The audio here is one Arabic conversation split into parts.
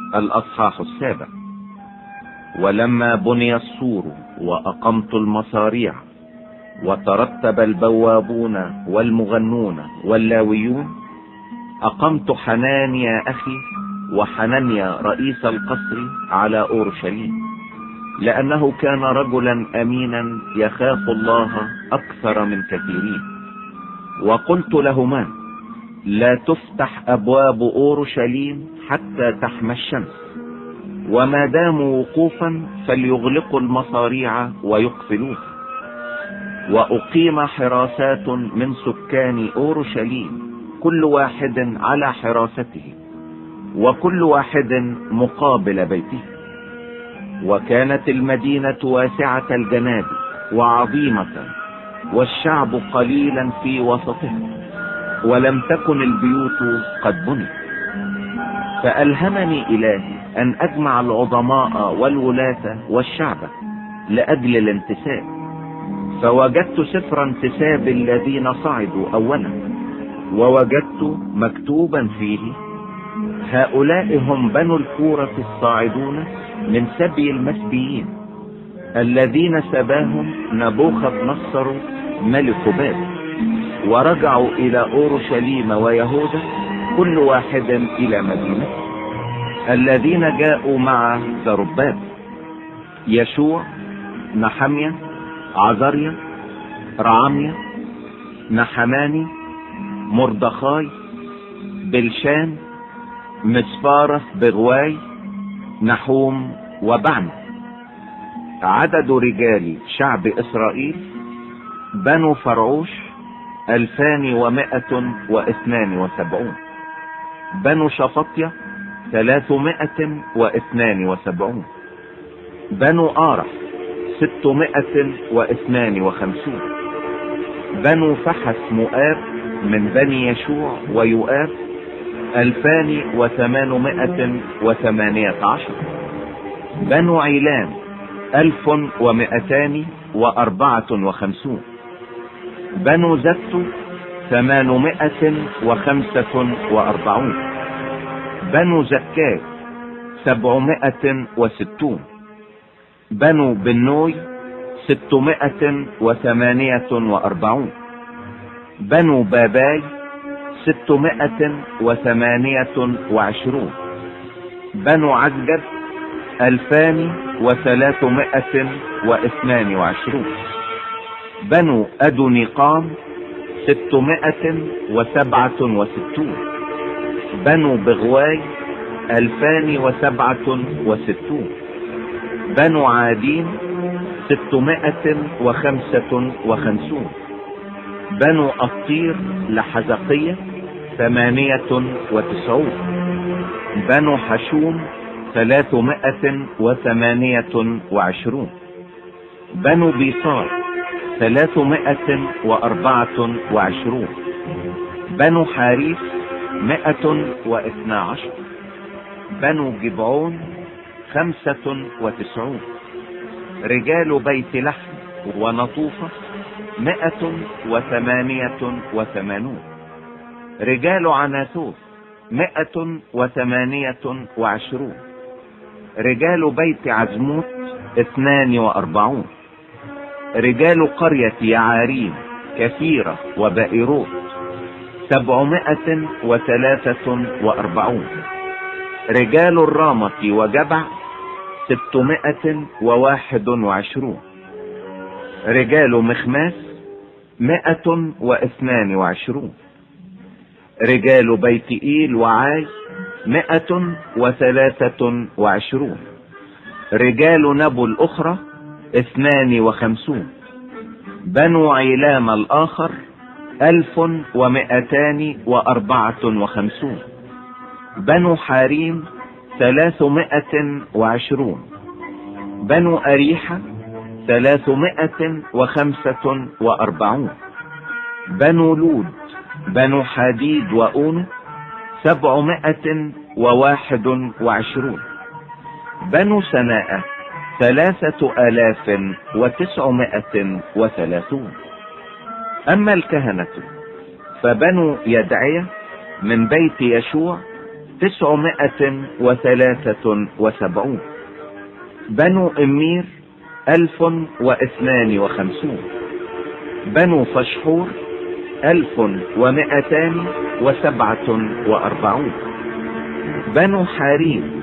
الأصحاح 7. ولما بني السور وأقمت المصاريع وترتب البوابون والمغنون واللاويون، أقمت حنانيا أخي وحنانيا رئيس القصر على أورشليم، لأنه كان رجلا أمينا يخاف الله أكثر من كثيرين. وقلت لهما: لا تفتح أبواب أورشليم حتى تحمى الشمس، وما داموا وقوفا فليغلقوا المصاريع ويقفلوها. وأقيم حراسات من سكان أورشليم، كل واحد على حراسته، وكل واحد مقابل بيته. وكانت المدينة واسعة الجناب وعظيمة، والشعب قليلا في وسطها، ولم تكن البيوت قد بنيت. فألهمني إلهي أن أجمع العظماء والولاة والشعب لأجل الانتساب، فوجدت سفر انتساب الذين صعدوا أولا، ووجدت مكتوبا فيه: هؤلاء هم بنو الكورة الصاعدون من سبي المسبيين، الذين سباهم نبوخذ نصر ملك بابل، ورجعوا إلى أورشليم ويهوذا كل واحد إلى مدينته، الذين جاءوا مع زربابل، يشوع، نحميا، عزريا، رعميا، نحماني، مردخاي، بلشان، مسفارة بغواي، نحوم، وبعنا. عدد رجال شعب إسرائيل بنو فرعوش 2172. بنو شفطية 372. بنو آرح 652. بنو فحس مؤاب من بني يشوع ويؤاب 2818. بنو عيلان 1254. بنو زت 845. بنو زكاي 760. بنو بنوي 648. بنو باباي 628. بنو عزجر 2322. بنو أدونيقام 667. بنو بغواي 2067. بنو عادين 655. بنو أطير لحزقية 98. بنو حشوم 328. بنو بيصار 324. بنو حاريث 112. بنو جبعون 95. رجال بيت لحم ونطوفة 188. رجال عناثوث 128. رجال بيت عزموت 42. رجال قرية يعاريم كثيرة وبائروت 743. رجال الرامة وجبع 621. رجال مخماس 122. رجال بيت إيل وعاي 123. رجال نبو الأخرى 52. بنو عيلام الآخر 1254. بنو حاريم 320. بنو أريحة 345. بنو لود بنو حديد وأونو 721. بنو سناء 3930. أما الكهنة فبنو يدعية من بيت يشوع 973. بنو إمير 1052. بنو فشحور 1247. بنو حاريم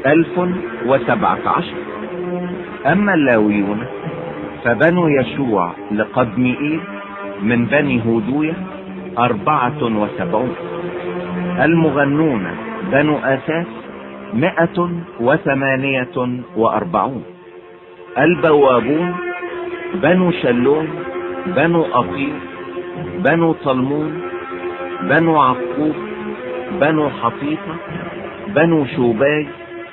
1017. أما اللاويون فبنو يشوع لقدمئيل من بني هودوية 74. المغنون بنو آساف 148. البوابون بنو شلوم بنو أقيل بنو طلمون بنو عقوب بنو حطيطة بنو شوباي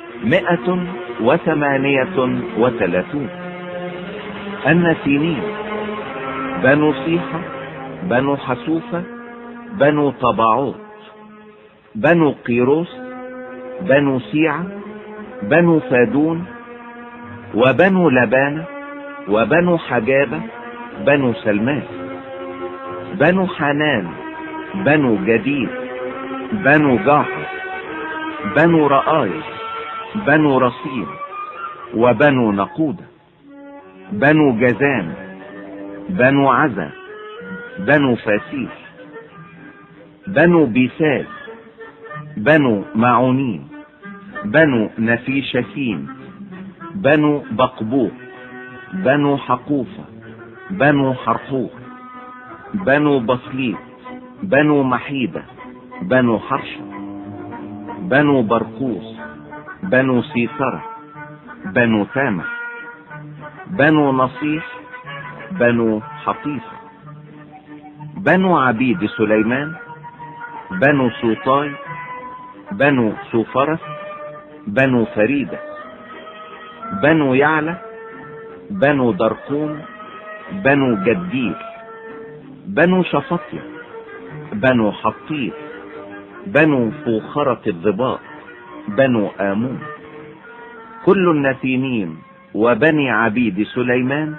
138. النسينين بنو صيحة بنو حسوفة بنو طباعوت بنو قيروس بنو سيعة بنو فادون وبنو لبانة وبنو حجابة بنو سلمان. بنو حنان بنو جديد بنو جاحر بنو رآي بنو رصين وبنو نقودة. بنو جزان بنو عزا بنو فاسيل بنو بيسال بنو معونين بنو نفيشكين بنو بقبوق بنو حقوفة بنو حرحوق بنو بصليت بنو محيدة بنو حرشة بنو برقوس بنو سيطرة بنو تامح بنو نصيح بنو حطيفة. بنو عبيد سليمان بنو سوطاي بنو سوفرس بنو فريدة بنو يعلى بنو درقوم بنو جديل بنو شفطية بنو حطيف بنو فوخرة الضباء بنو آمون. كل النسيمين وبني عبيد سليمان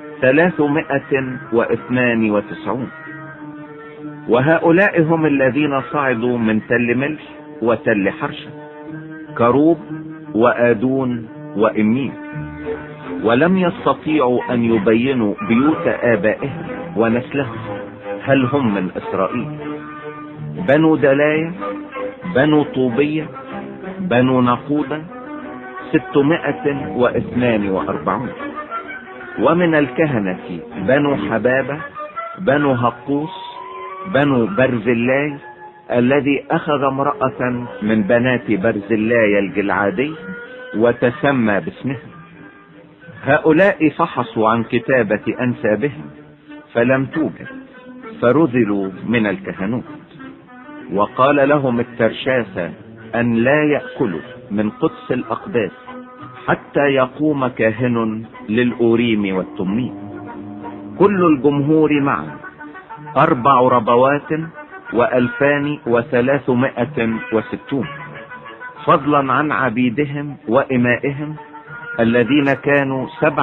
392. وهؤلاء هم الذين صعدوا من تل ملح وتل حرشة كروب وآدون وإمين، ولم يستطيعوا أن يبينوا بيوت آبائهم ونسلهم هل هم من إسرائيل. بنو دلاية بنو طوبية بنو نقودة 642. ومن الكهنة بنو حبابة بنو هقوس بنو برزلاي الذي أخذ امرأة من بنات برزلاي الجلعادي وتسمى باسمها. هؤلاء فحصوا عن كتابة أنسابهم فلم توجد فرذلوا من الكهنوت. وقال لهم الترشاثة أن لا يأكلوا من قدس الأقداس حتى يقوم كاهن للأوريم والتميم. كل الجمهور معا 4 ربوات و2360، فضلا عن عبيدهم وإمائهم الذين كانوا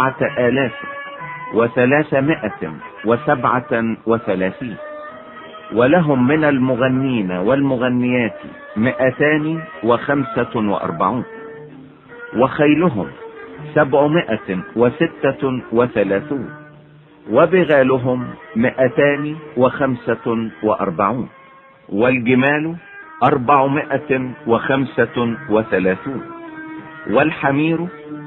7337. ولهم من المغنين والمغنيات 245، وخيلهم 736، وبغالهم 245، والجمال 435، والحمير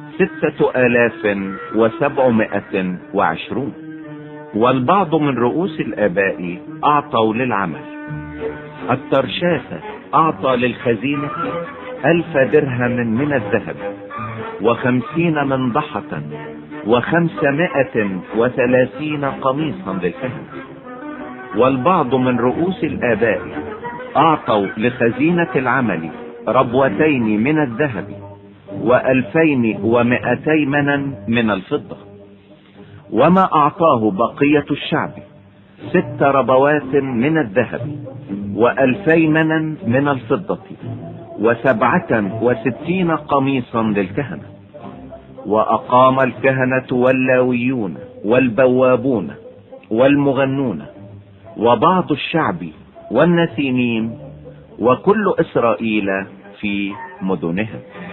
6720. والبعض من رؤوس الآباء أعطوا للعمل. الترشاثة أعطى للخزينة 1000 درهم من الذهب 50 منضحة 530 قميصا للكهنة. والبعض من رؤوس الآباء أعطوا لخزينة العمل 2 من الذهب 2200 منا من الفضة. وما أعطاه بقية الشعب 6 ربوات من الذهب 2000 منا من الفضة 67 قميصا للكهنة. وأقام الكهنة واللاويون والبوابون والمغنون وبعض الشعب والنسيمين وكل إسرائيل في مدنهم.